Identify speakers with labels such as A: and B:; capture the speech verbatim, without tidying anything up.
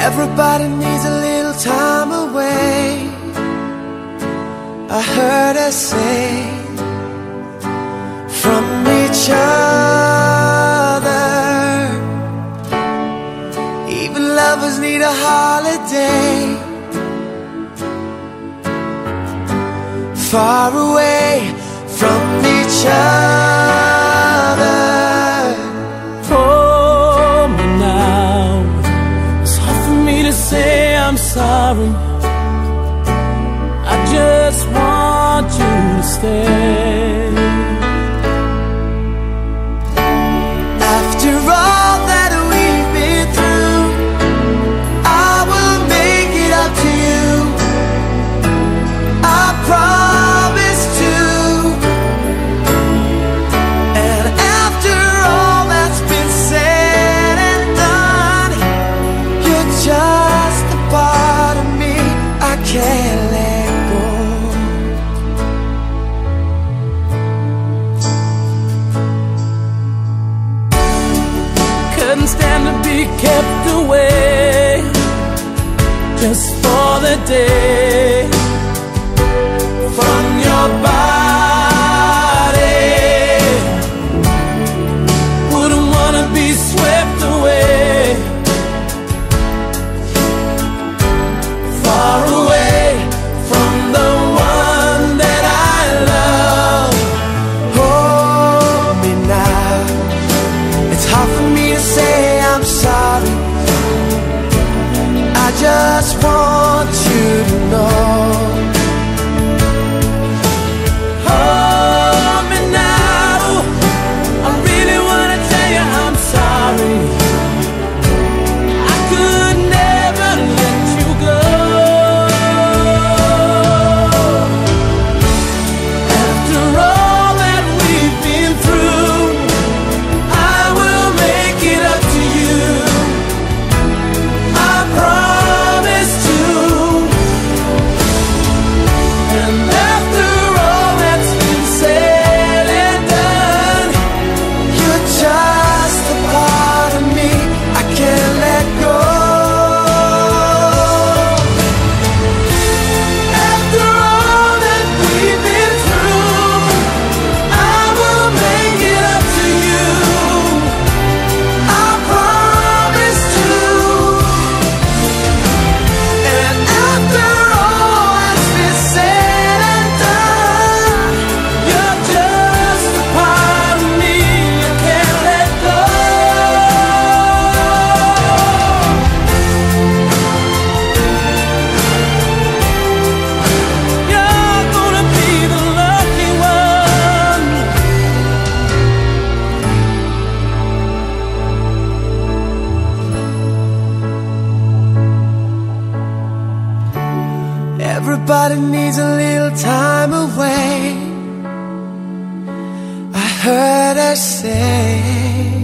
A: Everybody needs a little time away, I heard her say, from each other. Even lovers need a holiday, far away from each other.
B: Hold me now, it's hard for me to say I'm sorry. I just want you to stay.
A: After all that we've been through, I will make it up to you, I promise to. And after all that's been said and done, you're just a part of me I can't let go.
B: Couldn't stand to be kept away just for the day from your body. Wouldn't wanna be swept away, far away from the one that I love.
A: Hold me now, it's hard for me to say I'm sorry. I just want you to know.
B: Hold me now, I really wanna tell you I'm sorry. I could never let you go. After all that we've been through, I will make it up to you, I promise to. And after all that's been said and done,
A: You're just a part of me I can't let go. After all that we've been through, I will make it up to you, I promise to. And after all that's been said and done,
B: you're just a part of me I can't let go. You're gonna be the lucky one.
A: everybody needs a little time away, I heard her say.